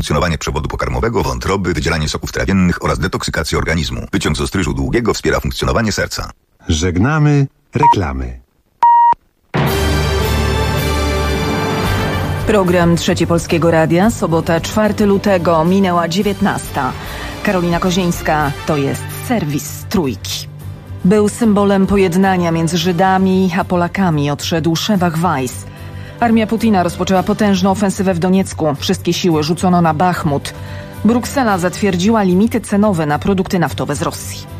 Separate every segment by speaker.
Speaker 1: funkcjonowanie przewodu pokarmowego, wątroby, wydzielanie soków trawiennych oraz detoksykację organizmu. Wyciąg z ostryżu długiego wspiera funkcjonowanie serca.
Speaker 2: Żegnamy reklamy.
Speaker 3: Program Trzeci Polskiego Radia, sobota 4 lutego, minęła 19. Karolina Kozieńska, to jest serwis Trójki. Był symbolem pojednania między Żydami a Polakami, odszedł Szewach Weiss. Armia Putina rozpoczęła potężną ofensywę w Doniecku. Wszystkie siły rzucono na Bachmut. Bruksela zatwierdziła limity cenowe na produkty naftowe z Rosji.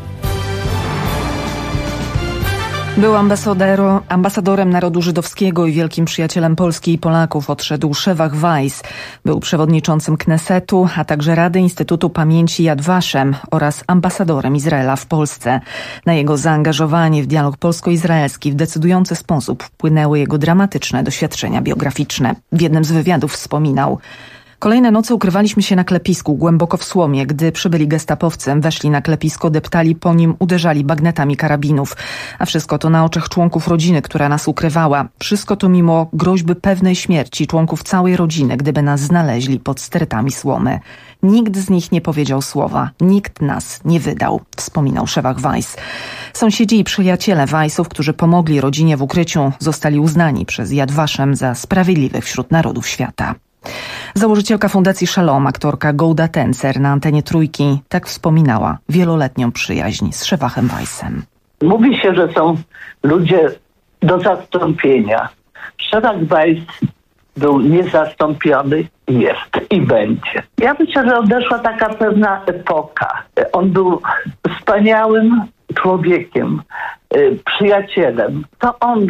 Speaker 3: Był ambasadorem narodu żydowskiego i wielkim przyjacielem Polski i Polaków. Odszedł Szewach Weiss. Był przewodniczącym Knesetu, a także Rady Instytutu Pamięci Yad Vashem oraz ambasadorem Izraela w Polsce. Na jego zaangażowanie w dialog polsko-izraelski w decydujący sposób wpłynęły jego dramatyczne doświadczenia biograficzne. W jednym z wywiadów wspominał: kolejne noce ukrywaliśmy się na klepisku, głęboko w słomie. Gdy przybyli gestapowcy, weszli na klepisko, deptali po nim, uderzali bagnetami karabinów. A wszystko to na oczach członków rodziny, która nas ukrywała. Wszystko to mimo groźby pewnej śmierci członków całej rodziny, gdyby nas znaleźli pod stertami słomy. Nikt z nich nie powiedział słowa. Nikt nas nie wydał, wspominał Szewach Weiss. Sąsiedzi i przyjaciele Weissów, którzy pomogli rodzinie w ukryciu, zostali uznani przez Yad Vashem za sprawiedliwych wśród narodów świata. Założycielka Fundacji Shalom, aktorka Golda Tencer na antenie Trójki tak wspominała wieloletnią przyjaźń z Szewachem Weissem.
Speaker 4: Mówi się, że są ludzie do zastąpienia. Szewach Weiss był niezastąpiony, jest i będzie. Ja myślę, że odeszła taka pewna epoka. On był wspaniałym człowiekiem, przyjacielem. To on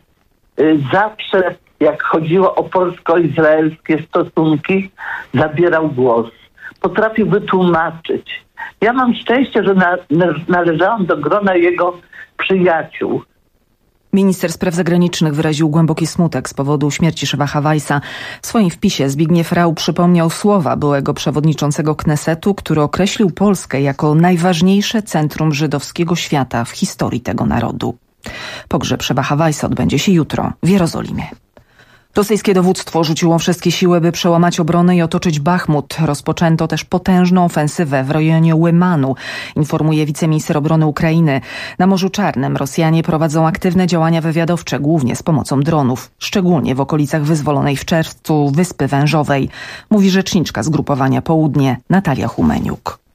Speaker 4: zawsze, jak chodziło o polsko-izraelskie stosunki, zabierał głos. Potrafił wytłumaczyć. Ja mam szczęście, że należałam do grona jego przyjaciół.
Speaker 3: Minister spraw zagranicznych wyraził głęboki smutek z powodu śmierci Szewacha Weissa. W swoim wpisie Zbigniew Rau przypomniał słowa byłego przewodniczącego Knesetu, który określił Polskę jako najważniejsze centrum żydowskiego świata w historii tego narodu. Pogrzeb Szewacha Weissa odbędzie się jutro w Jerozolimie. Rosyjskie dowództwo rzuciło wszystkie siły, by przełamać obronę i otoczyć Bachmut. Rozpoczęto też potężną ofensywę w rejonie Łymanu, informuje wiceminister obrony Ukrainy. Na Morzu Czarnym Rosjanie prowadzą aktywne działania wywiadowcze, głównie z pomocą dronów, szczególnie w okolicach wyzwolonej w czerwcu Wyspy Wężowej, mówi rzeczniczka zgrupowania Południe Natalia Humeniuk.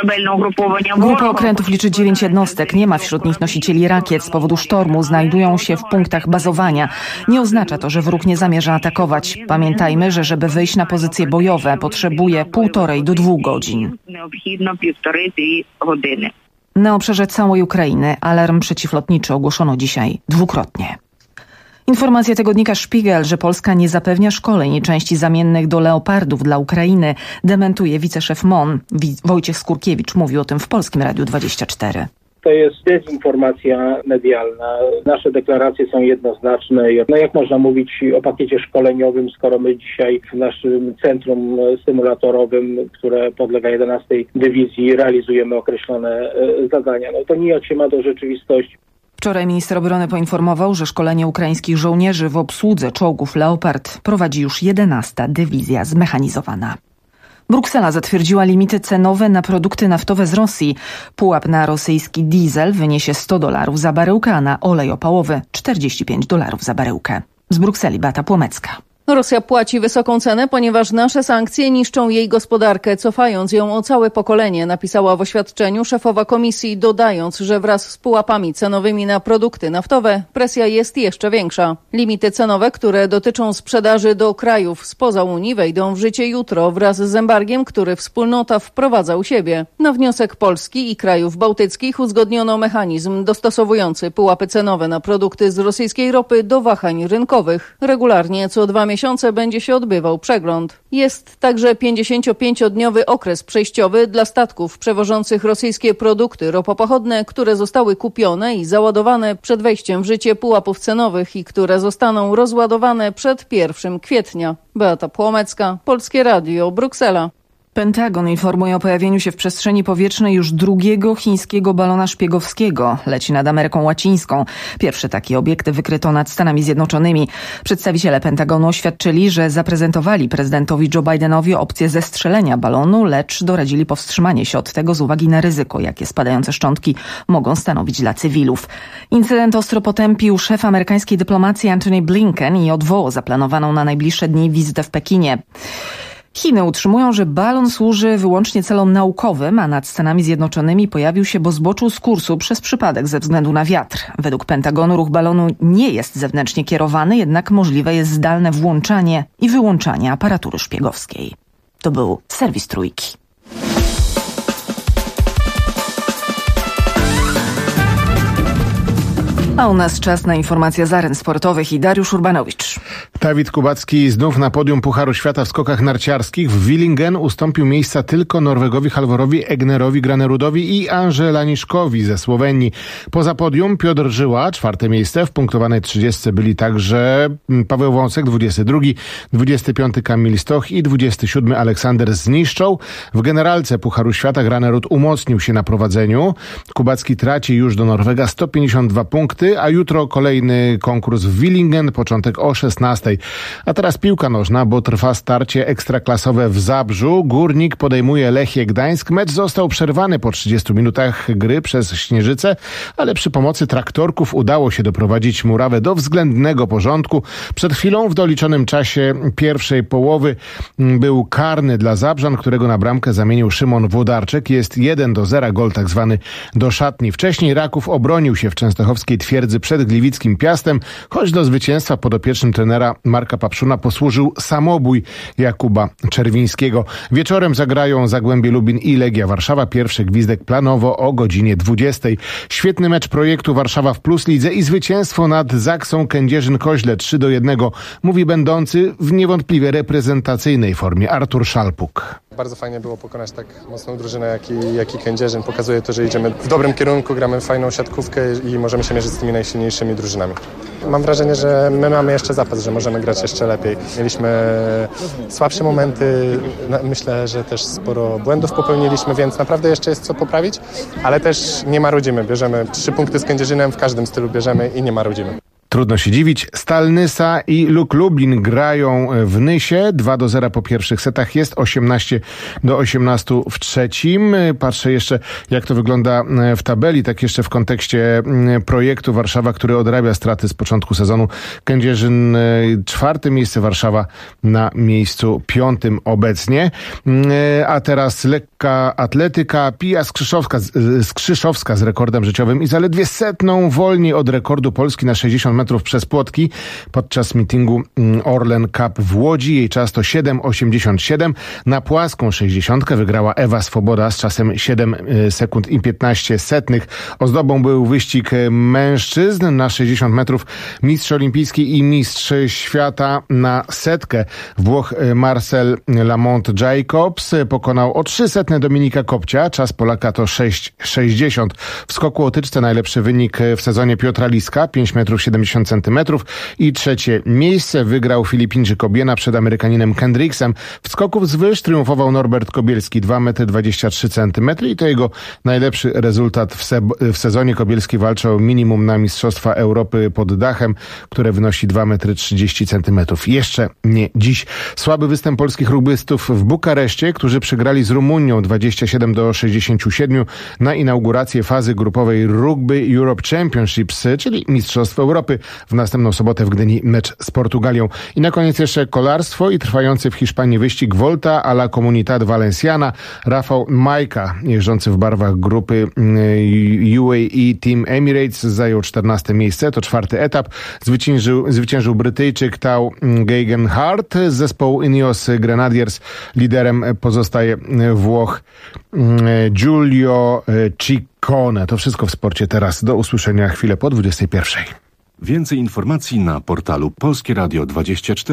Speaker 3: Grupa okrętów liczy 9 jednostek. Nie ma wśród nich nosicieli rakiet. Z powodu sztormu znajdują się w punktach bazowania. Nie oznacza to, że wróg nie zamierza atakować. Pamiętajmy, że żeby wyjść na pozycje bojowe, potrzebuje 1,5 do 2 godzin. Na obszarze całej Ukrainy alarm przeciwlotniczy ogłoszono dzisiaj dwukrotnie. Informacja tygodnika Spiegel, że Polska nie zapewnia szkoleń i części zamiennych do Leopardów dla Ukrainy, dementuje wiceszef MON. Wojciech Skurkiewicz mówił o tym w Polskim Radiu 24.
Speaker 5: To jest dezinformacja medialna. Nasze deklaracje są jednoznaczne. No jak można mówić o pakiecie szkoleniowym, skoro my dzisiaj w naszym centrum symulatorowym, które podlega 11 Dywizji, realizujemy określone zadania. No to nijak się ma do rzeczywistości.
Speaker 3: Wczoraj minister obrony poinformował, że szkolenie ukraińskich żołnierzy w obsłudze czołgów Leopard prowadzi już 11. Dywizja Zmechanizowana. Bruksela zatwierdziła limity cenowe na produkty naftowe z Rosji. Pułap na rosyjski diesel wyniesie $100 za baryłkę, a na olej opałowy $45 za baryłkę. Z Brukseli Beata Płomecka.
Speaker 6: Rosja płaci wysoką cenę, ponieważ nasze sankcje niszczą jej gospodarkę, cofając ją o całe pokolenie, napisała w oświadczeniu szefowa komisji, dodając, że wraz z pułapami cenowymi na produkty naftowe presja jest jeszcze większa. Limity cenowe, które dotyczą sprzedaży do krajów spoza Unii, wejdą w życie jutro wraz z embargiem, który wspólnota wprowadza u siebie. Na wniosek Polski i krajów bałtyckich uzgodniono mechanizm dostosowujący pułapy cenowe na produkty z rosyjskiej ropy do wahań rynkowych. Regularnie co 2 miesiące będzie się odbywał przegląd. Jest także 55-dniowy okres przejściowy dla statków przewożących rosyjskie produkty ropopochodne, które zostały kupione i załadowane przed wejściem w życie pułapów cenowych i które zostaną rozładowane przed 1 kwietnia. Beata Płomecka, Polskie Radio, Bruksela.
Speaker 3: Pentagon informuje o pojawieniu się w przestrzeni powietrznej już drugiego chińskiego balona szpiegowskiego. Leci nad Ameryką Łacińską. Pierwszy taki obiekt wykryto nad Stanami Zjednoczonymi. Przedstawiciele Pentagonu oświadczyli, że zaprezentowali prezydentowi Joe Bidenowi opcję zestrzelenia balonu, lecz doradzili powstrzymanie się od tego z uwagi na ryzyko, jakie spadające szczątki mogą stanowić dla cywilów. Incydent ostro potępił szef amerykańskiej dyplomacji Antony Blinken i odwołał zaplanowaną na najbliższe dni wizytę w Pekinie. Chiny utrzymują, że balon służy wyłącznie celom naukowym, a nad Stanami Zjednoczonymi pojawił się, bo zboczył z kursu przez przypadek ze względu na wiatr. Według Pentagonu ruch balonu nie jest zewnętrznie kierowany, jednak możliwe jest zdalne włączanie i wyłączanie aparatury szpiegowskiej. To był serwis Trójki. A u nas czas na informacje z aren sportowych i Dariusz Urbanowicz.
Speaker 7: Dawid Kubacki znów na podium Pucharu Świata w skokach narciarskich. W Willingen ustąpił miejsca tylko Norwegowi Halvorowi Egnerowi Granerudowi i Anżelaniszkowi ze Słowenii. Poza podium Piotr Żyła, 4. miejsce. W punktowanej 30 byli także Paweł Wąsek, 22, 25 Kamil Stoch i 27 Aleksander Zniszczoł. W generalce Pucharu Świata Granerud umocnił się na prowadzeniu. Kubacki traci już do Norwega 152 punkty, a jutro kolejny konkurs w Willingen, początek o 16. A teraz piłka nożna, bo trwa starcie ekstraklasowe w Zabrzu. Górnik podejmuje Lechię Gdańsk. Mecz został przerwany po 30 minutach gry przez Śnieżycę, ale przy pomocy traktorków udało się doprowadzić Murawę do względnego porządku. Przed chwilą w doliczonym czasie pierwszej połowy był karny dla Zabrzan, którego na bramkę zamienił Szymon Włodarczyk. Jest 1-0, gol tak zwany do szatni. Wcześniej Raków obronił się w częstochowskiej twierdzy przed gliwickim Piastem, choć do zwycięstwa podopiecznym trenera Marka Papszuna posłużył samobój Jakuba Czerwińskiego. Wieczorem zagrają Zagłębie Lubin i Legia Warszawa. Pierwszy gwizdek planowo o godzinie 20. Świetny mecz projektu Warszawa w Plus Lidze i zwycięstwo nad Zaksą Kędzierzyn-Koźle 3-1, mówi będący w niewątpliwie reprezentacyjnej formie Artur Szalpuk.
Speaker 8: Bardzo fajnie było pokonać tak mocną drużynę jak i Kędzierzyn. Pokazuje to, że idziemy w dobrym kierunku, gramy fajną siatkówkę i możemy się mierzyć z tymi najsilniejszymi drużynami. Mam wrażenie, że my mamy jeszcze zapas, że możemy grać jeszcze lepiej. Mieliśmy słabsze momenty, myślę, że też sporo błędów popełniliśmy, więc naprawdę jeszcze jest co poprawić, ale też nie marudzimy. Bierzemy 3 punkty z Kędzierzynem, w każdym stylu bierzemy i nie marudzimy.
Speaker 7: Trudno się dziwić. Stal Nysa i Luk Lublin grają w Nysie. 2-0 po pierwszych setach. Jest 18-18 w trzecim. Patrzę jeszcze, jak to wygląda w tabeli. Tak jeszcze w kontekście projektu Warszawa, który odrabia straty z początku sezonu. Kędzierzyn 4. miejsce, Warszawa na miejscu 5. obecnie. A teraz lekka atletyka. Pija Skrzyszowska z rekordem życiowym i zaledwie 100 wolniej od rekordu Polski na 60 metrów przez płotki podczas meetingu Orlen Cup w Łodzi. Jej czas to 7,87. Na płaską 60 wygrała Ewa Swoboda z czasem 7 sekund i 15 setnych. Ozdobą był wyścig mężczyzn na 60 metrów. Mistrz olimpijski i mistrz świata na setkę. Włoch Marcel Lamont-Jacobs pokonał o 300 Dominika Kopcia. Czas Polaka to 6,60. W skoku o tyczce najlepszy wynik w sezonie Piotra Liska, 5 metrów 70 centymetrów i trzecie miejsce wygrał Filipińczyk Obiena przed Amerykaninem Kendricksem. W skoku wzwyż triumfował Norbert Kobielski, 2 metry 23 centymetry i to jego najlepszy rezultat w sezonie. Kobielski walczył o minimum na Mistrzostwa Europy pod dachem, które wynosi 2 metry 30 centymetrów. Jeszcze nie dziś. Słaby występ polskich rugbystów w Bukareszcie, którzy przegrali z Rumunią 27-67 na inaugurację fazy grupowej Rugby Europe Championships, czyli Mistrzostw Europy. W następną sobotę w Gdyni mecz z Portugalią. I na koniec jeszcze kolarstwo i trwający w Hiszpanii wyścig Volta a la Comunidad Valenciana. Rafał Majka, jeżdżący w barwach grupy UAE Team Emirates, zajął 14 miejsce. To 4. etap. Zwyciężył Brytyjczyk Tao Geoghegan-Hart z zespołu Ineos Grenadiers. Liderem pozostaje Włoch Giulio Ciccone. To wszystko w sporcie teraz. Do usłyszenia chwilę po 21.
Speaker 2: Więcej informacji na portalu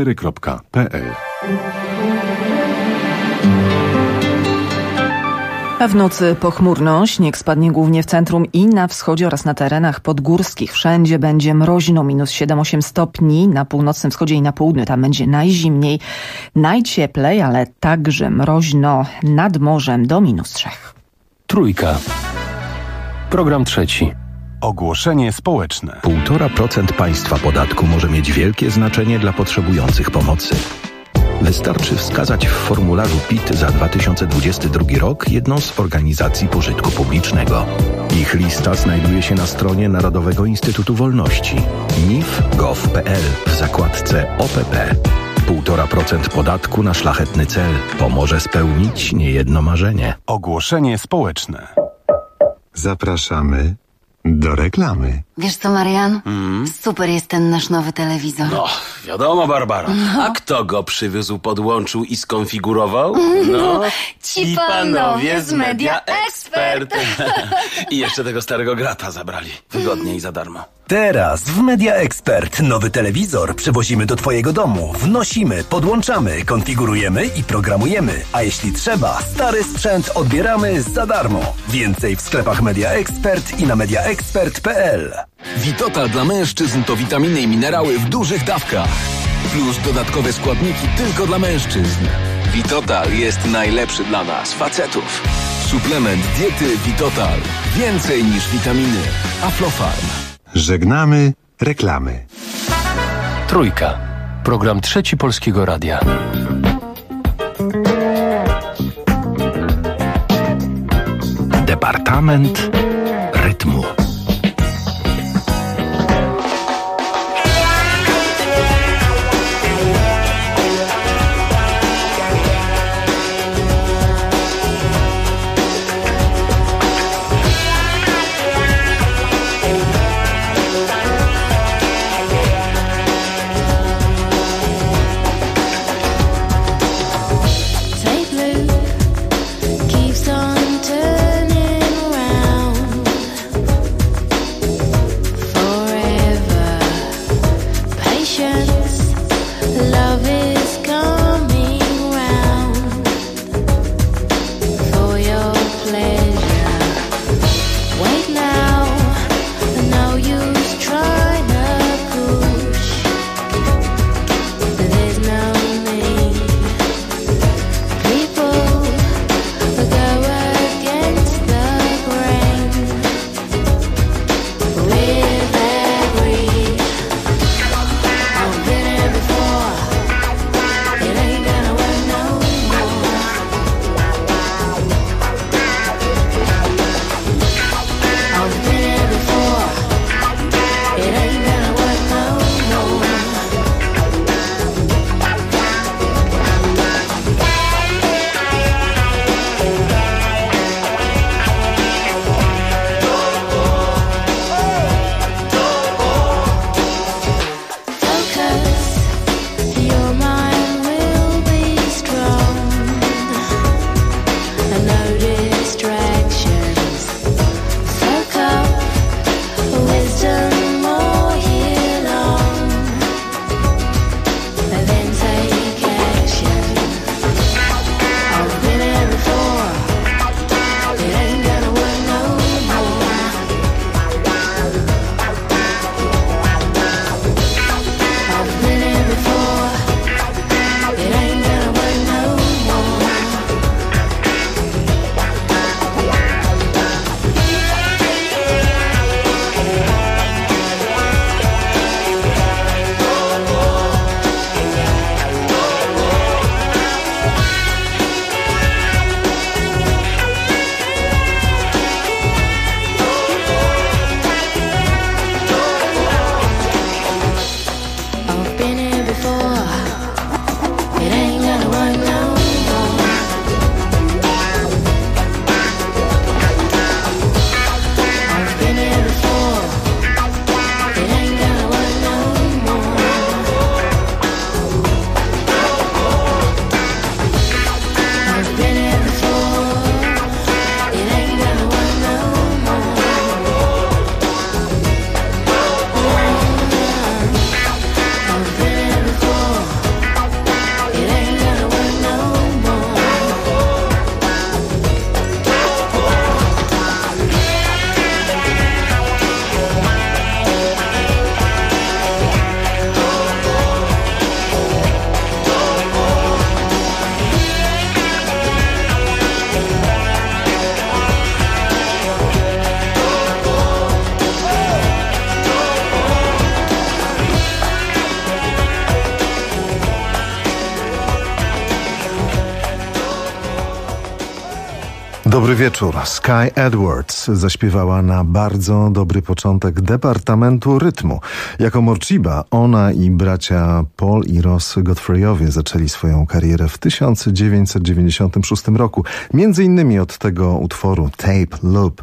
Speaker 2: polskieradio24.pl.
Speaker 3: A w nocy pochmurno, śnieg spadnie głównie w centrum i na wschodzie oraz na terenach podgórskich. Wszędzie będzie mroźno, -7-8 stopni. Na północnym wschodzie i na południu tam będzie najzimniej, najcieplej, ale także mroźno nad morzem do -3.
Speaker 9: Trójka. Program trzeci.
Speaker 2: Ogłoszenie społeczne.
Speaker 10: 1,5% państwa podatku może mieć wielkie znaczenie dla potrzebujących pomocy. Wystarczy wskazać w formularzu PIT za 2022 rok jedną z organizacji pożytku publicznego. Ich lista znajduje się na stronie Narodowego Instytutu Wolności nif.gov.pl w zakładce OPP. 1,5% podatku na szlachetny cel pomoże spełnić niejedno marzenie.
Speaker 2: Ogłoszenie społeczne.
Speaker 11: Zapraszamy do reklamy.
Speaker 12: Wiesz co, Marian? Super jest ten nasz nowy telewizor.
Speaker 13: No, wiadomo, Barbara. A kto go przywiózł, podłączył i skonfigurował? No,
Speaker 12: ci panowie z Media Expert.
Speaker 13: I jeszcze tego starego grata zabrali. Wygodnie i za darmo.
Speaker 14: Teraz w Media Expert nowy telewizor przywozimy do Twojego domu. Wnosimy, podłączamy, konfigurujemy i programujemy. A jeśli trzeba, stary sprzęt odbieramy za darmo. Więcej w sklepach Media Expert i na mediaexpert.pl.
Speaker 15: Vitotal dla mężczyzn to witaminy i minerały w dużych dawkach. Plus dodatkowe składniki tylko dla mężczyzn. Vitotal jest najlepszy dla nas, facetów. Suplement diety Vitotal. Więcej niż witaminy. Aflofarm.
Speaker 11: Żegnamy reklamy.
Speaker 9: Trójka. Program trzeci Polskiego Radia.
Speaker 10: Departament rytmu.
Speaker 16: Keeps on turning around. Dobry wieczór. Sky Edwards zaśpiewała na bardzo dobry początek Departamentu Rytmu. Jako Morciba ona i bracia Paul i Ross Godfreyowie zaczęli swoją karierę w 1996 roku. Między innymi od tego utworu Tape Loop.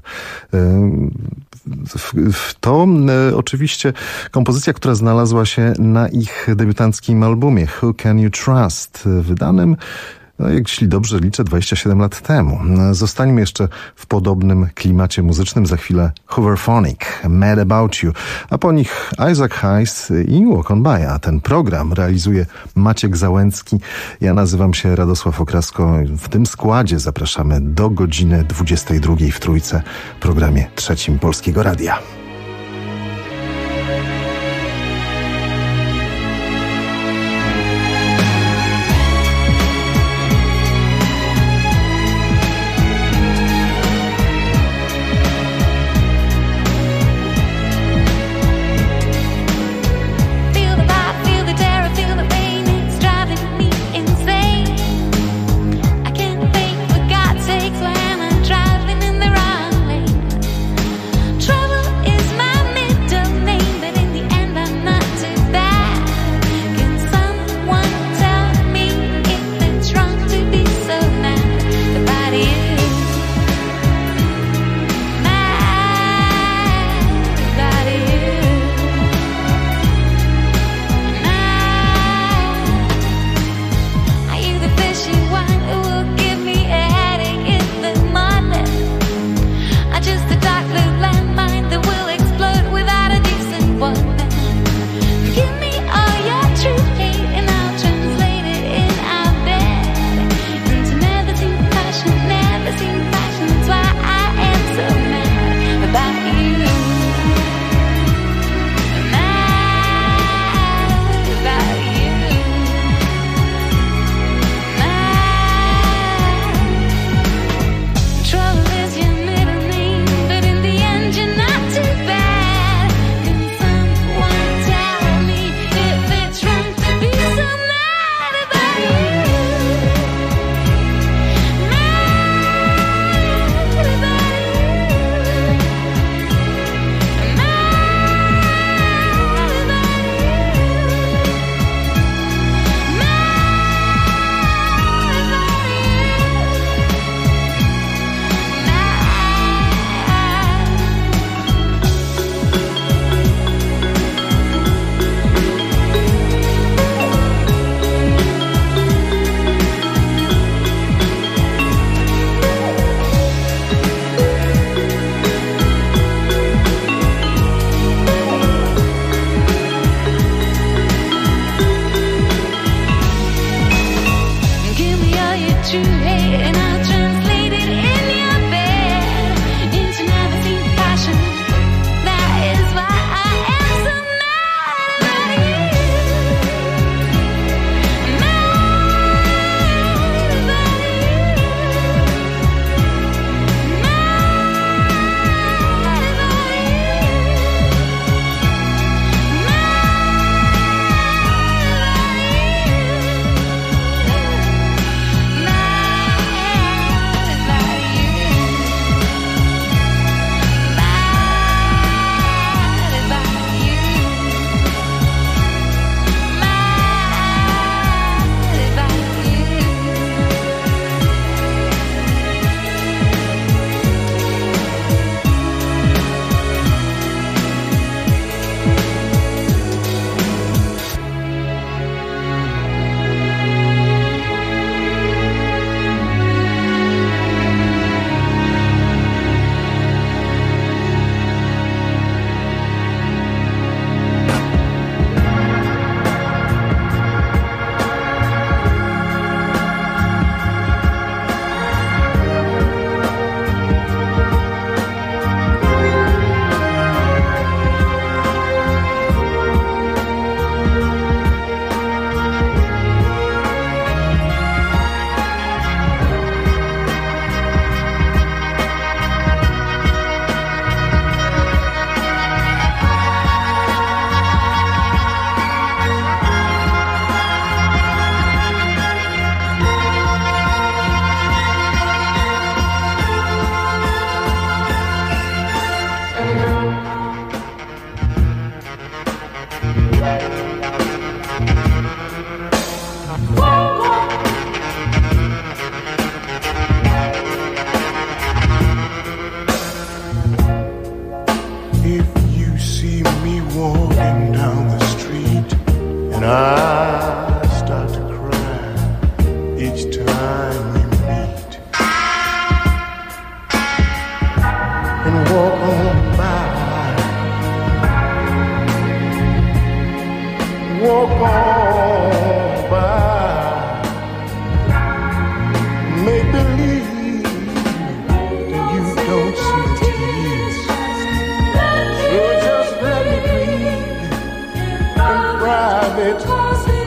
Speaker 16: To oczywiście kompozycja, która znalazła się na ich debiutanckim albumie Who Can You Trust, wydanym, jeśli dobrze liczę, 27 lat temu. Zostańmy jeszcze w podobnym klimacie muzycznym. Za chwilę Hooverphonic, Mad About You, a po nich Isaac Hayes i Walk On By. A ten program realizuje Maciek Załęcki. Ja nazywam się Radosław Okrasko. W tym składzie zapraszamy do godziny 22 w Trójce, programie trzecim Polskiego Radia.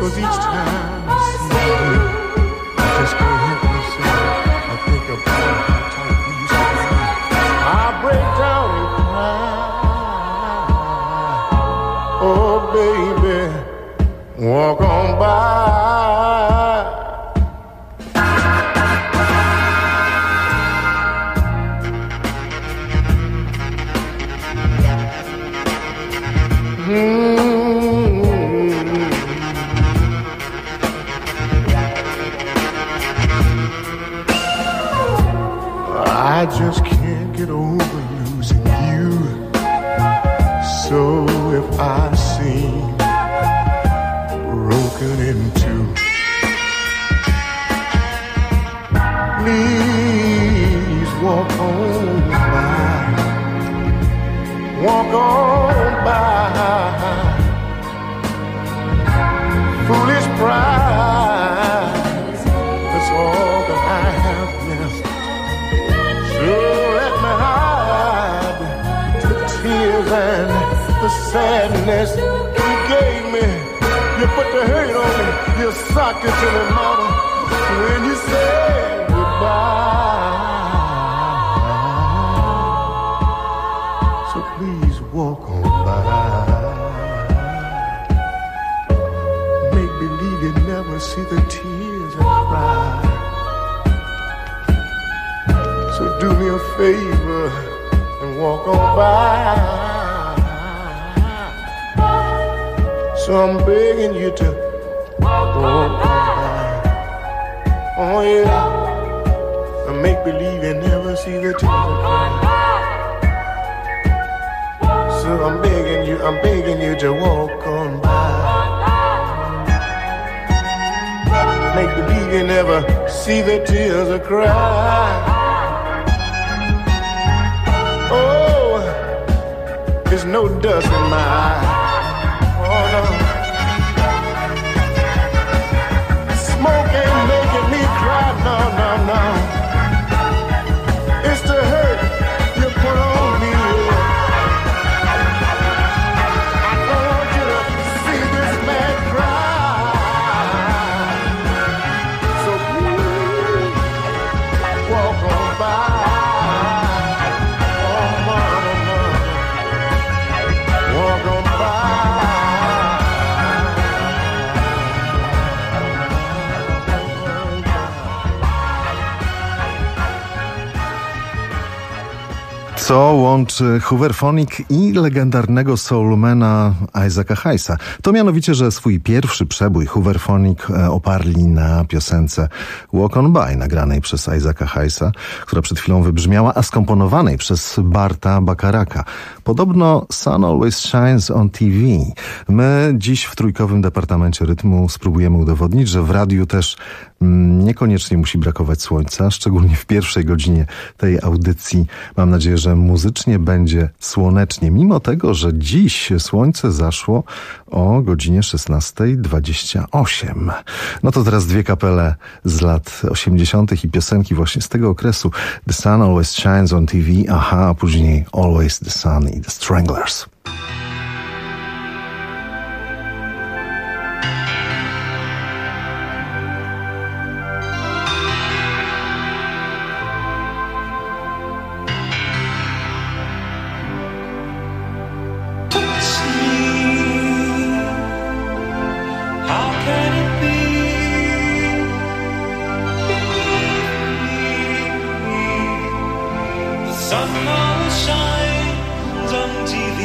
Speaker 17: 'cause each time I see you, I just can't help myself. I think about how tight we used to be. I break down and cry. Oh, baby, walk on by. I just can't get over losing you. So if I seem broken in two, please walk on by. Walk on by. Foolish pride, that's all that I have left. So let me hide the tears and the sadness you gave me. You put the hurt on me, you socked it to me, mama, when you said goodbye. So please walk on by. Make believe you never see the tears I cry. So do me a favor and walk on by. So I'm begging you to walk on by. Oh yeah, and make believe you never see the tears I cry. So I'm begging you to walk on by. Make believe you never see the tears I cry. Oh, there's no dust in my eye. Oh no, smoke ain't making me cry. No, no, no. It's the hurt you put on me. I don't want you to see this man cry. So please walk on by. Oh, mama, walk on by.
Speaker 16: Co łączy Hooverphonic i legendarnego soulmana Isaaca Hayesa? To mianowicie, że swój pierwszy przebój Hooverphonic oparli na piosence Walk on By, nagranej przez Isaaca Hayesa, która przed chwilą wybrzmiała, a skomponowanej przez Barta Bacharaka. Podobno Sun Always Shines on TV. My dziś w Trójkowym Departamencie Rytmu spróbujemy udowodnić, że w radiu też niekoniecznie musi brakować słońca, szczególnie w pierwszej godzinie tej audycji. Mam nadzieję, że muzycznie będzie słonecznie, mimo tego, że dziś słońce zaszło o godzinie 16:28. No to teraz dwie kapele z lat 80. i piosenki właśnie z tego okresu. The Sun Always Shines on TV, Aha, a później Always the Sun i The Stranglers.
Speaker 18: Sun always shines on TV.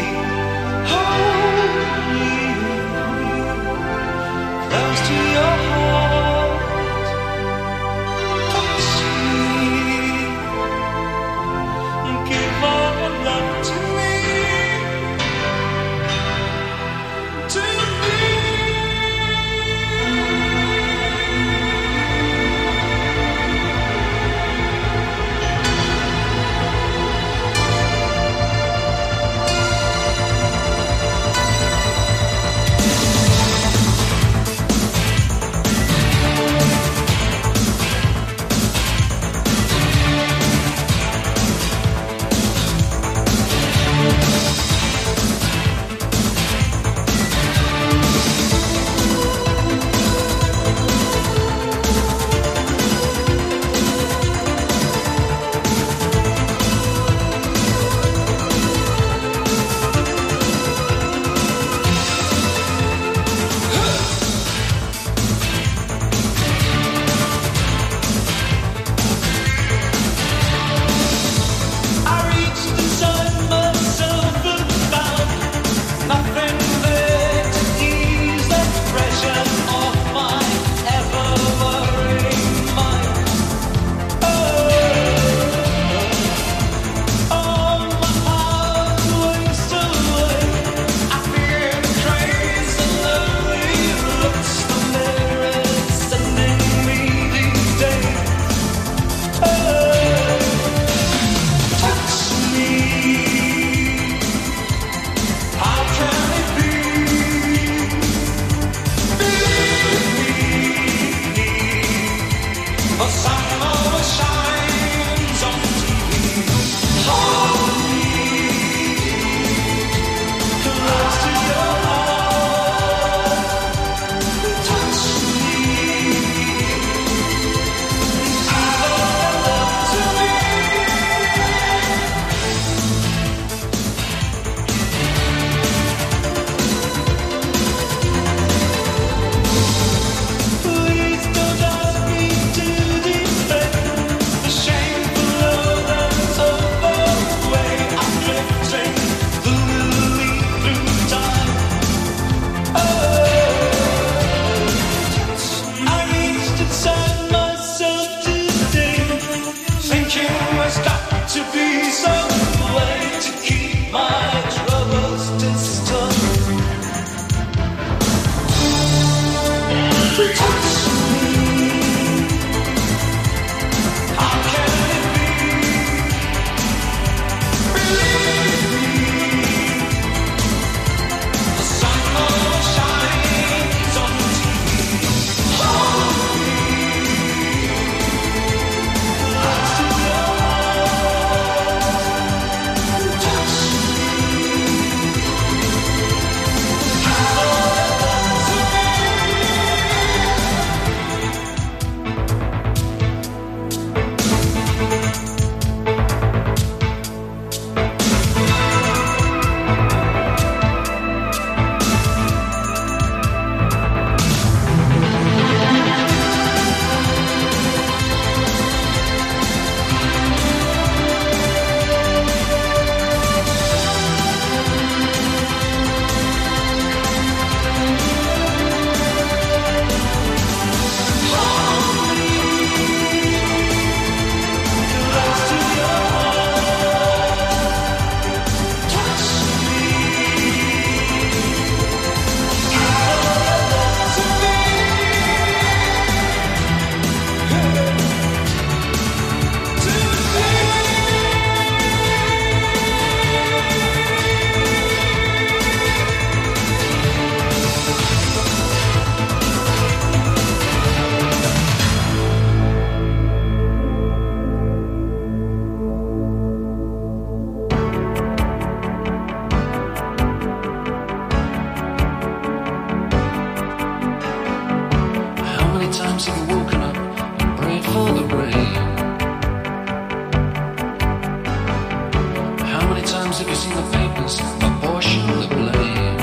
Speaker 19: seen the papers apportion the blame.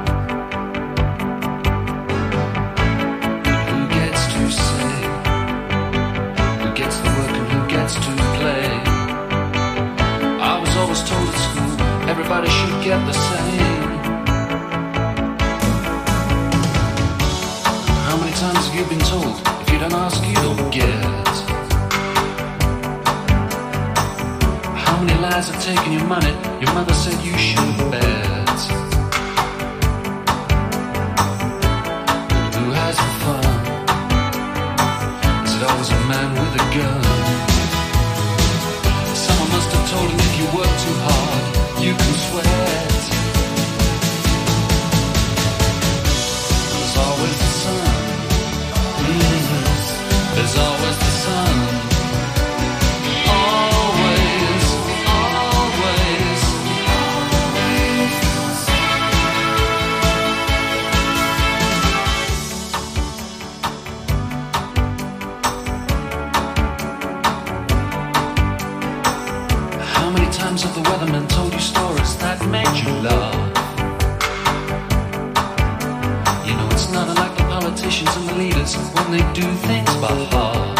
Speaker 19: Who gets to say? Who gets the work and who gets to play? I was always told at school everybody should get the same. How many times have you been told if you don't ask you don't get? How many lies have taken your money? Your mother said you should bet. Who has the fun? Is it always a man with a gun? Someone must have told him if you work too hard, you can sweat. There's always the sun. There's always the sun. Always, always, always. How many times have the weathermen told you stories that made you laugh? You know it's not unlike the politicians and the leaders when they do things by half.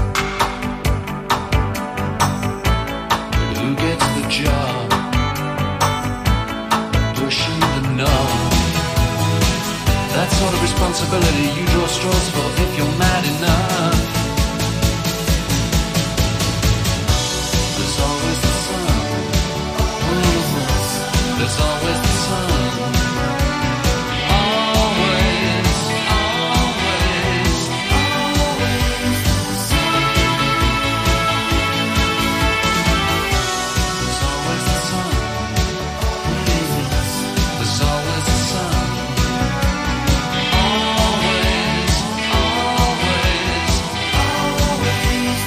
Speaker 19: Who gets the job? Pushing the knob. That sort of responsibility you draw straws for if you're mad enough. There's always the sun. There's always the sun. Always, always, always. There's always the sun. There's always the sun. Always, always, always.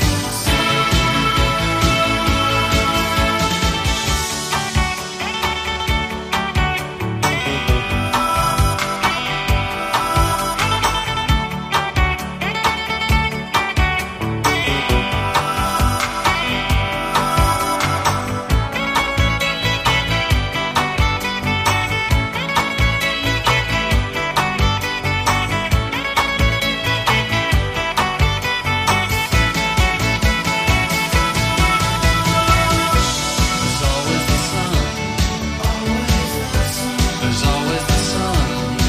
Speaker 19: There's always the sun.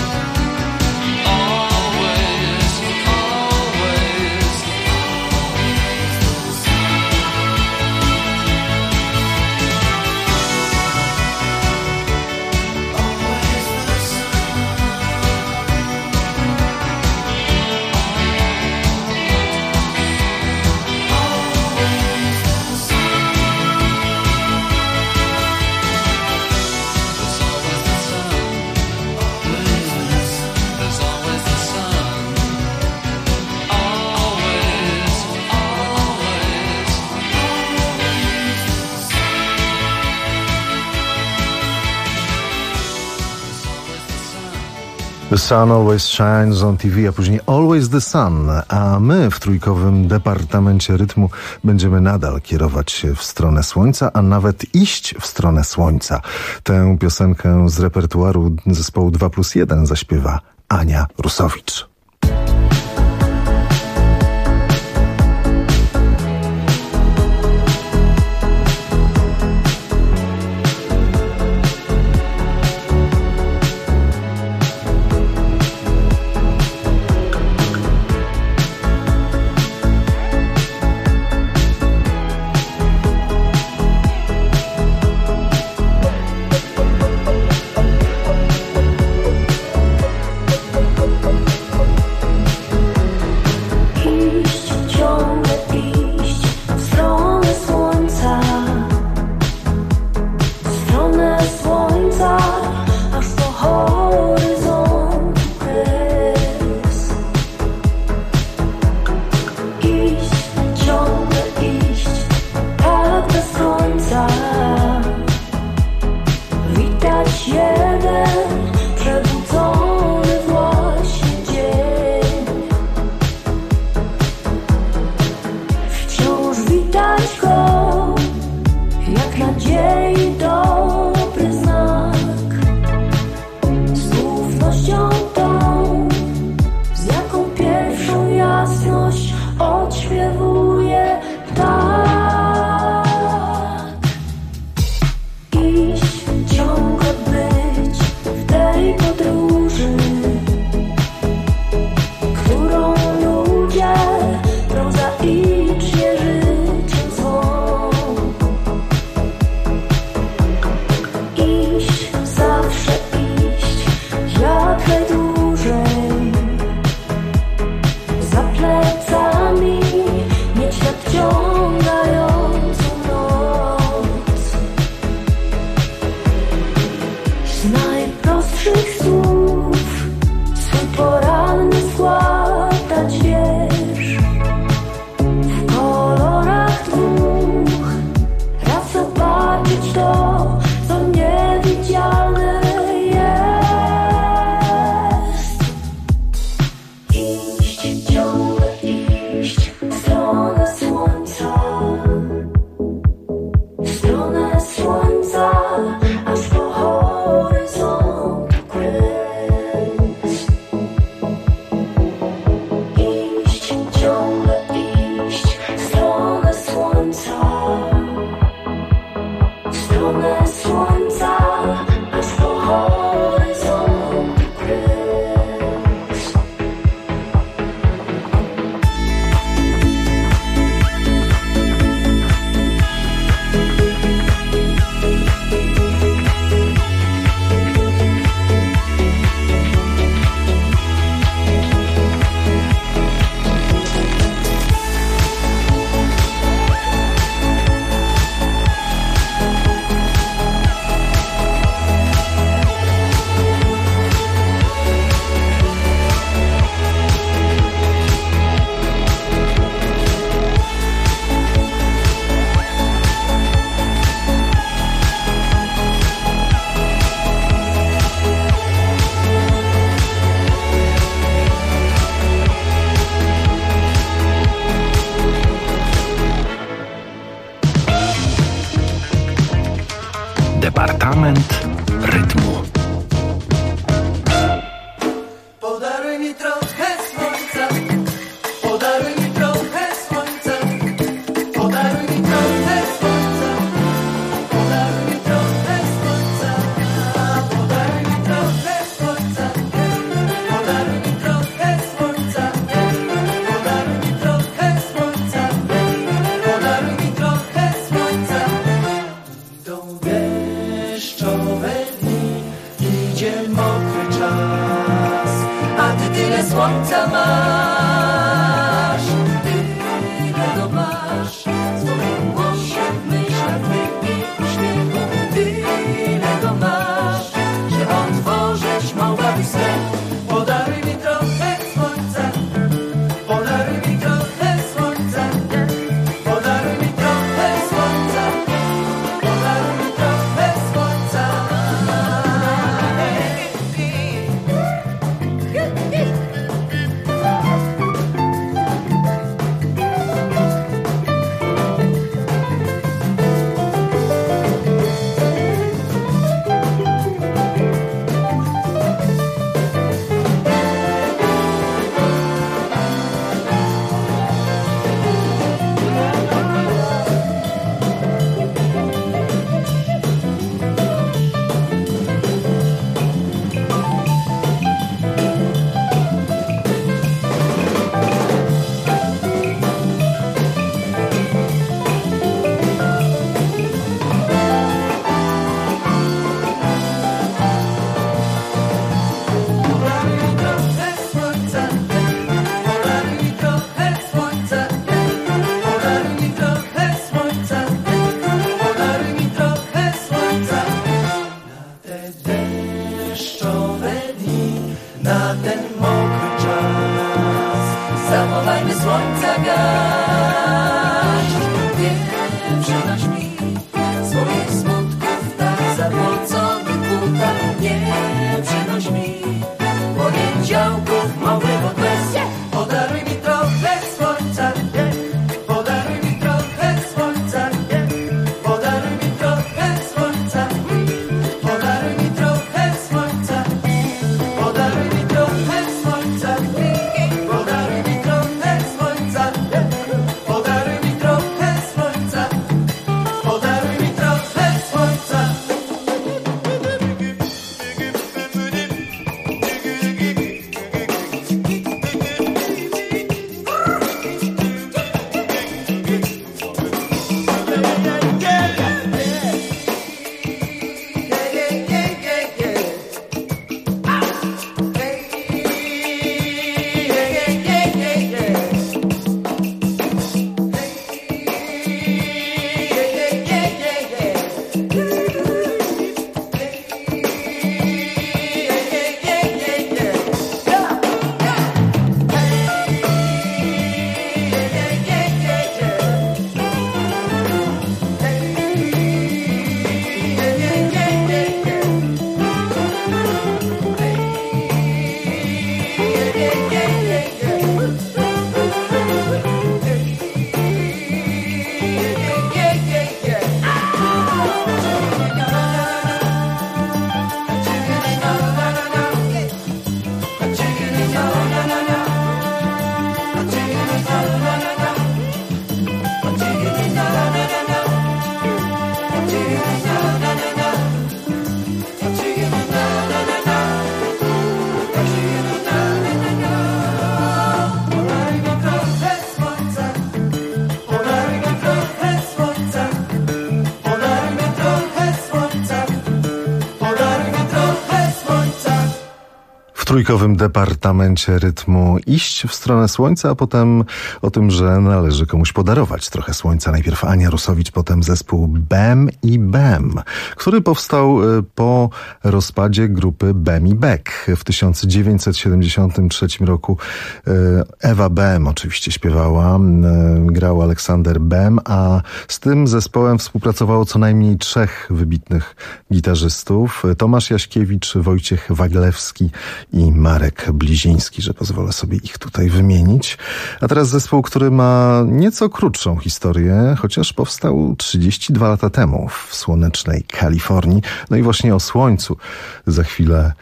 Speaker 19: Always, always,
Speaker 16: The Sun Always Shines on TV, a później Always the Sun. A my w trójkowym Departamencie Rytmu będziemy nadal kierować się w stronę słońca, a nawet iść w stronę słońca. Tę piosenkę z repertuaru zespołu 2+1 zaśpiewa Ania Rusowicz.
Speaker 2: Departament rytmu.
Speaker 18: Podaruj mi trochę słońca, podaruj mi trochę słońca, podaruj mi trochę słońca, podaruj mi trochę słońca, podaruj mi trochę słońca, podaruj mi trochę słońca, podaruj mi trochę słońca, podaruj mi trochę słońca. Idą deszczowe dni, idzie mokry czas, a ty tyle słońca masz, tyle go masz. W swoim głosie, w myślach, i uśmiechu, tyle go masz, że otworzyć mogłabyś sen. Podaruj mi trochę słońca, podaruj mi trochę słońca, podaruj mi trochę słońca, podaruj mi trochę słońca. Na ten mokry czas zachowajmy słońca gaść. Nie przynoś mi swoich smutków tak zapłoconych butach. Nie przynoś mi poniedziałków małego bez. Podaruj mi trochę słońca, podaruj mi trochę słońca, podaruj mi trochę słońca, podaruj mi trochę słońca. Podaruj mi trochę słońca, podaruj mi trochę słońca, podaruj mi trochę słońca, podaruj mi trochę słońca.
Speaker 16: Trójkowym Departamencie Rytmu iść w stronę słońca, a potem o tym, że należy komuś podarować trochę słońca. Najpierw Ania Rusowicz, potem zespół Bem i Bem, który powstał po rozpadzie grupy Bem i Beck. W 1973 roku Ewa Bem oczywiście śpiewała, grał Aleksander Bem, a z tym zespołem współpracowało co najmniej 3 wybitnych gitarzystów. Tomasz Jaśkiewicz, Wojciech Waglewski i i Marek Bliziński, że pozwolę sobie ich tutaj wymienić. A teraz zespół, który ma nieco krótszą historię, chociaż powstał 32 lata temu w słonecznej Kalifornii. No i właśnie o słońcu za chwilę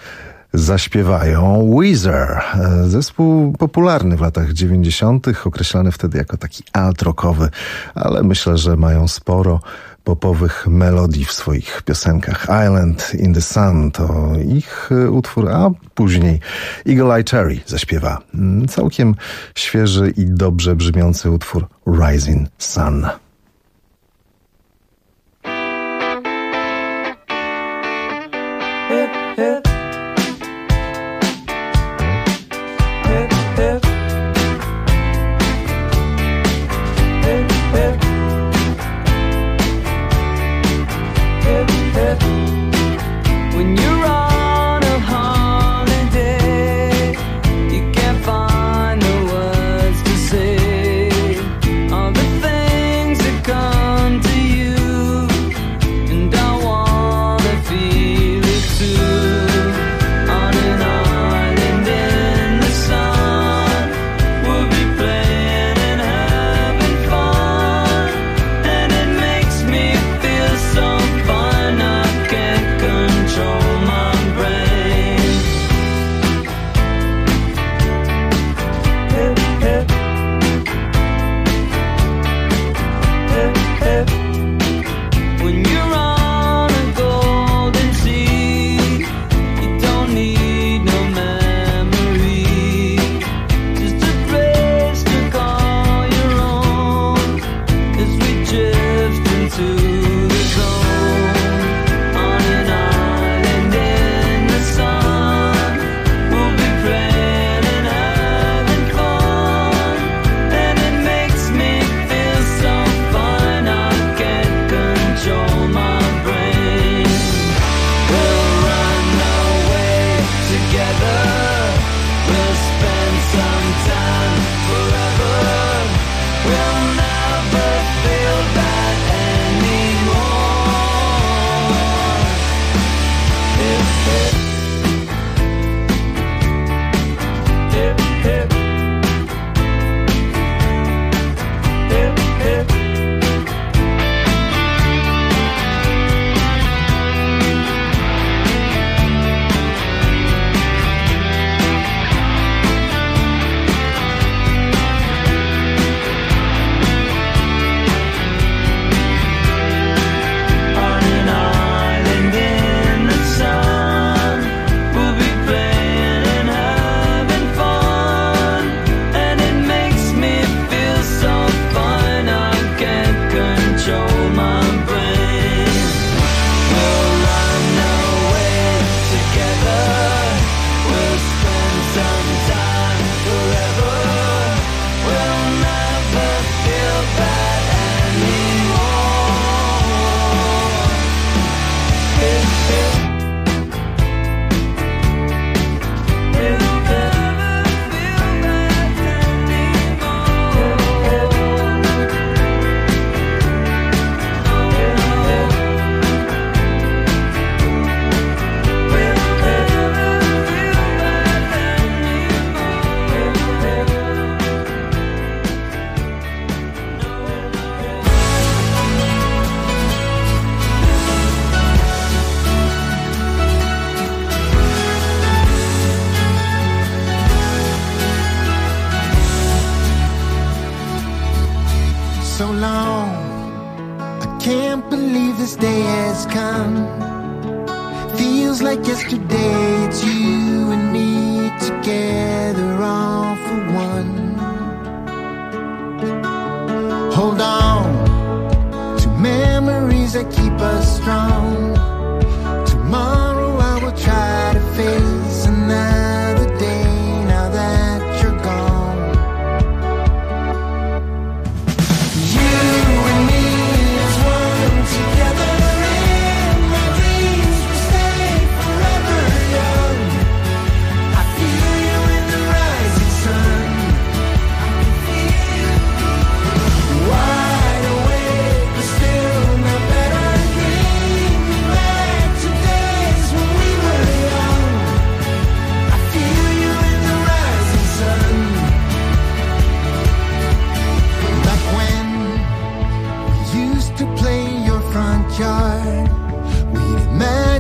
Speaker 16: zaśpiewają Weezer. Zespół popularny w latach 90., określany wtedy jako taki alt-rockowy, ale myślę, że mają sporo popowych melodii w swoich piosenkach. Island in the Sun to ich utwór, a później Eagle Eye Cherry zaśpiewa całkiem świeży i dobrze brzmiący utwór Rising Sun.
Speaker 18: Wide awake, but still not better dream.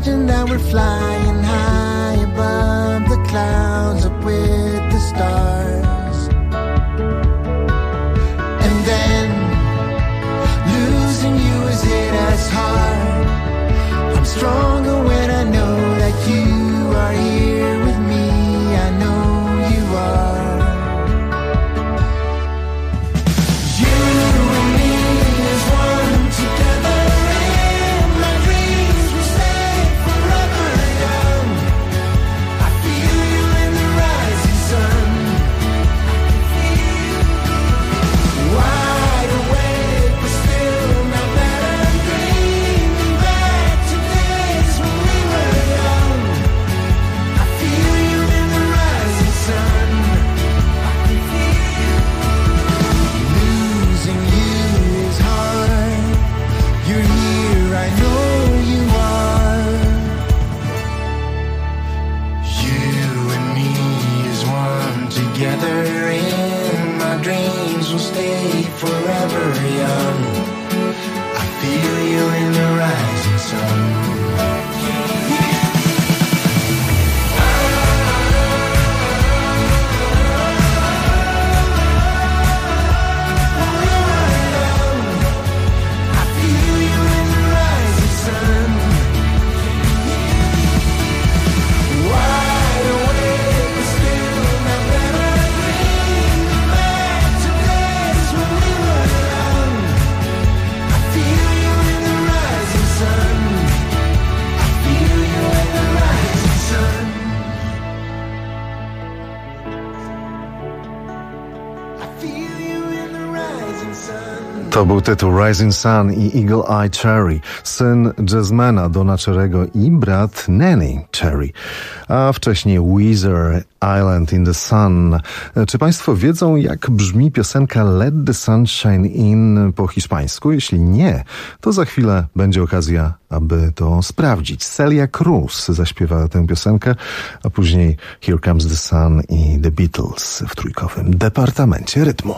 Speaker 17: imagine that we're flying high above the clouds, up with the stars. And then losing you has hit us hard. I'm stronger when I know that you are here with me. I know you are. You and me is one together. In my dreams we stay forever young. I feel you in the rising sun. Wide awake but still not better. Dreaming back to days when we were young. I feel you in the rising sun. I can feel losing you is hard. You're here, I know you are. You and me is one together. In my dreams we'll stay forever young. I feel you in the rising sun.
Speaker 16: To był tytuł Rising Sun i Eagle Eye Cherry, syn jazzmana Dona Cherry'ego i brat Nenny Cherry, a wcześniej Weezer, Island in the Sun. Czy Państwo wiedzą, jak brzmi piosenka Let the Sunshine In po hiszpańsku? Jeśli nie, to za chwilę będzie okazja, aby to sprawdzić. Celia Cruz zaśpiewała tę piosenkę, a później Here Comes the Sun i The Beatles w trójkowym Departamencie Rytmu.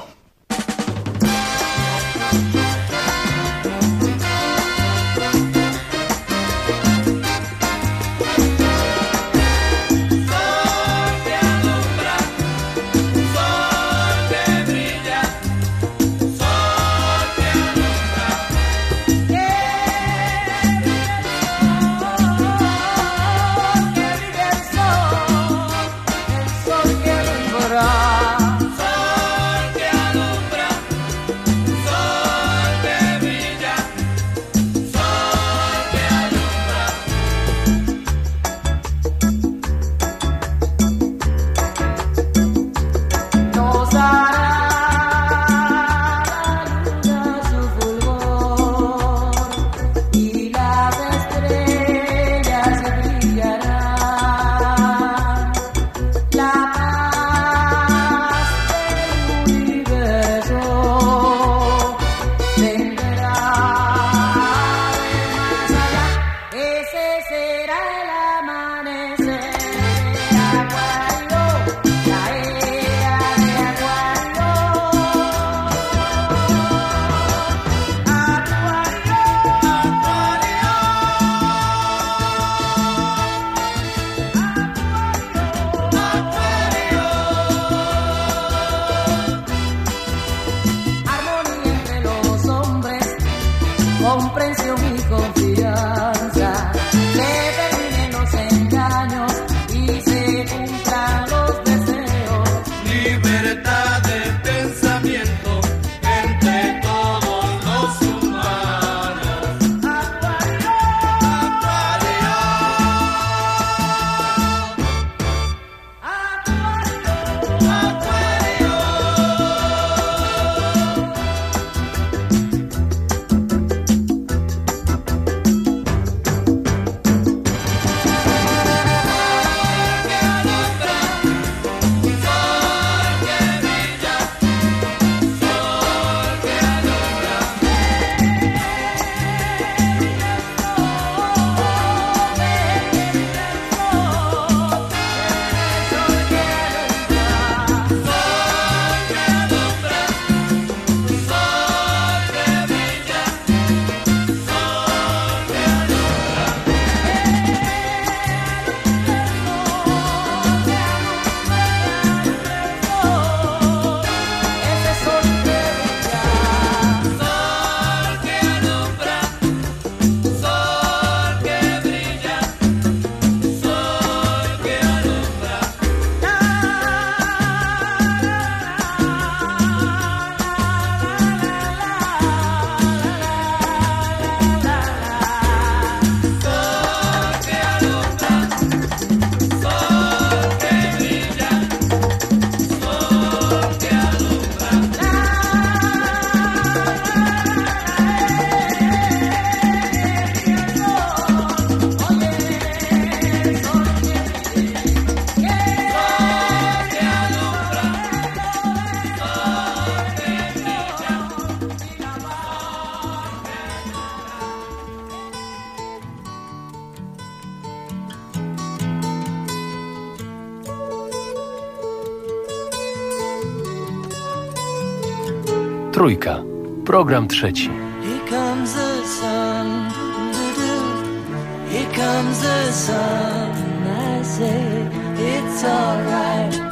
Speaker 9: Trójka. Program trzeci.
Speaker 18: Here comes the sun, here comes the sun. I say it's alright.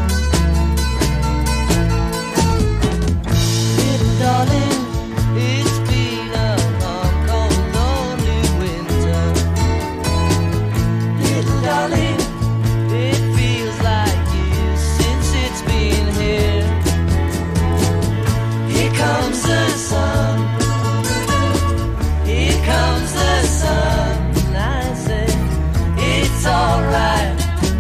Speaker 18: Little darling, it's been a long, cold, lonely winter. Little darling, it feels like years since it's been here. Here comes the sun. Here comes the sun. I say it's alright.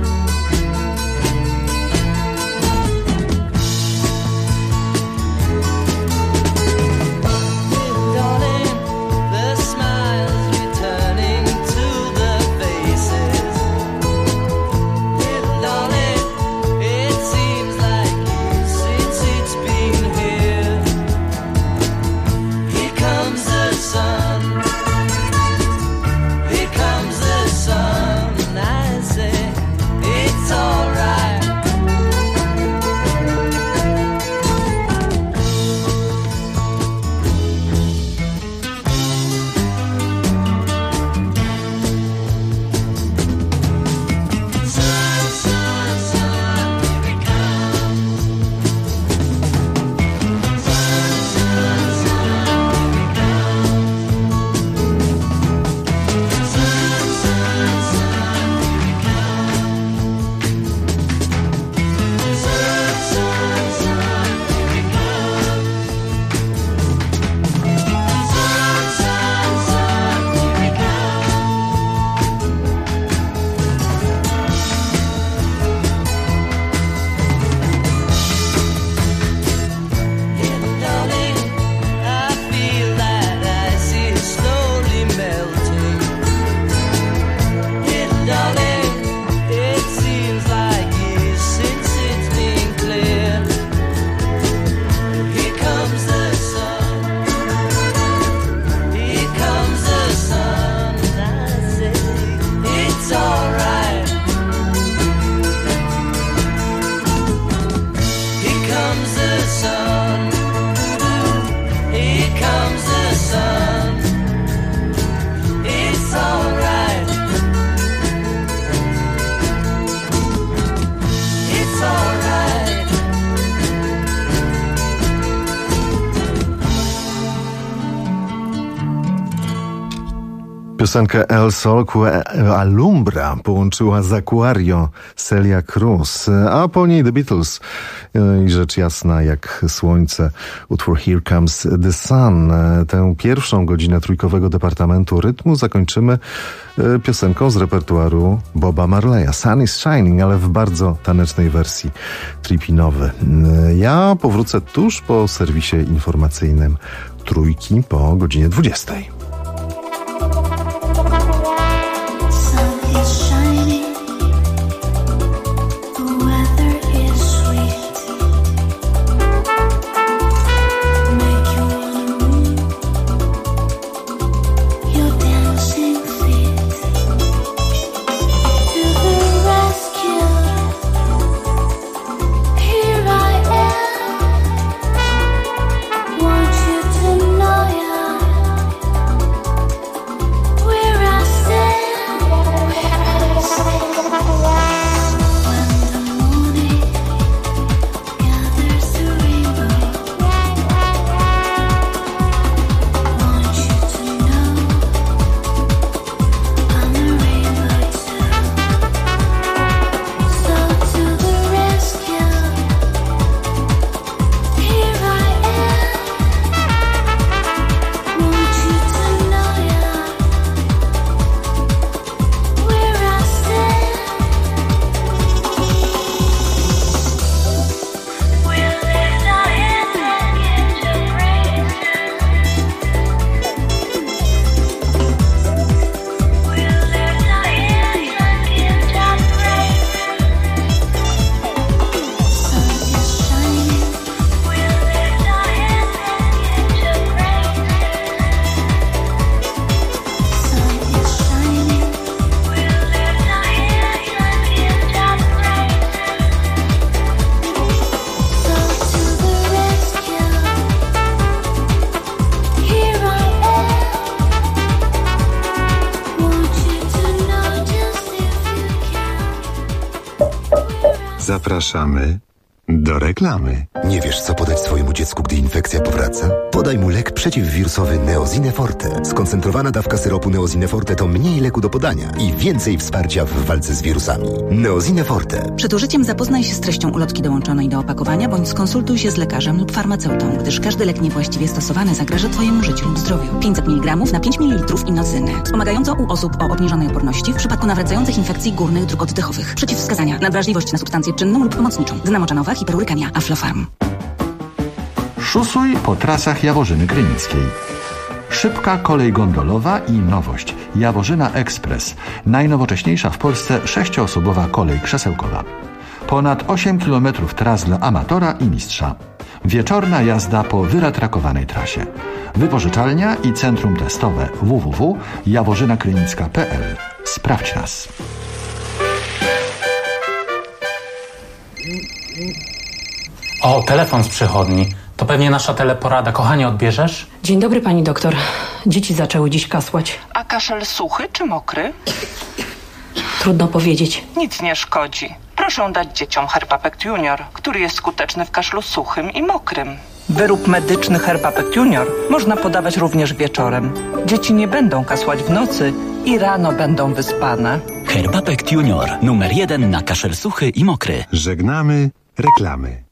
Speaker 16: Piosenkę El Sol que Alumbra połączyła z Aquario Celia Cruz, a po niej The Beatles i rzecz jasna jak słońce utwór Here Comes the Sun. Tę pierwszą godzinę trójkowego Departamentu Rytmu zakończymy piosenką z repertuaru Boba Marleya. Sun is Shining, ale w bardzo tanecznej wersji tripinowy. Ja powrócę tuż po serwisie informacyjnym Trójki po godzinie 20.
Speaker 20: Want you to know, yeah.
Speaker 11: Zapraszamy do reklamy.
Speaker 20: Nie wiesz, co podać swojemu dziecku, gdy infekcja powraca? Podaj mu lek przeciwwirusowy Neosine Forte. Skoncentrowana dawka syropu Neosine Forte to mniej leku do podania i więcej wsparcia w walce z wirusami. Neosine Forte.
Speaker 21: Przed użyciem zapoznaj się z treścią ulotki dołączonej do opakowania, bądź skonsultuj się z lekarzem lub farmaceutą, gdyż każdy lek niewłaściwie stosowany zagraża Twojemu życiu lub zdrowiu. 500 mg na 5 ml inocyny. Wspomagająco u osób o obniżonej oporności w przypadku nawracających infekcji górnych dróg oddechowych. Przeciwwskazania: nadwrażliwość na substancję czynną lub pomocniczą. Dna moczanowa, hiperurykemia, Aflofarm.
Speaker 22: Szusuj po trasach Jaworzyny Krynickiej. Szybka kolej gondolowa i nowość. Jaworzyna Express. Najnowocześniejsza w Polsce 6-osobowa kolej krzesełkowa. Ponad 8 km tras dla amatora i mistrza. Wieczorna jazda po wyratrakowanej trasie. Wypożyczalnia i centrum testowe www.jaworzynakrynicka.pl. Sprawdź nas.
Speaker 23: O, telefon z przychodni. To pewnie nasza teleporada. Kochanie, odbierzesz?
Speaker 24: Dzień dobry, pani doktor. Dzieci zaczęły dziś kasłać.
Speaker 25: A kaszel suchy czy mokry?
Speaker 24: Trudno powiedzieć.
Speaker 25: Nic nie szkodzi. Proszę dać dzieciom Herbapect Junior, który jest skuteczny w kaszlu suchym i mokrym. Wyrób medyczny Herbapect Junior można podawać również wieczorem. Dzieci nie będą kasłać w nocy i rano będą wyspane.
Speaker 26: Herbapect Junior. Numer 1 na kaszel suchy i mokry.
Speaker 11: Żegnamy reklamy.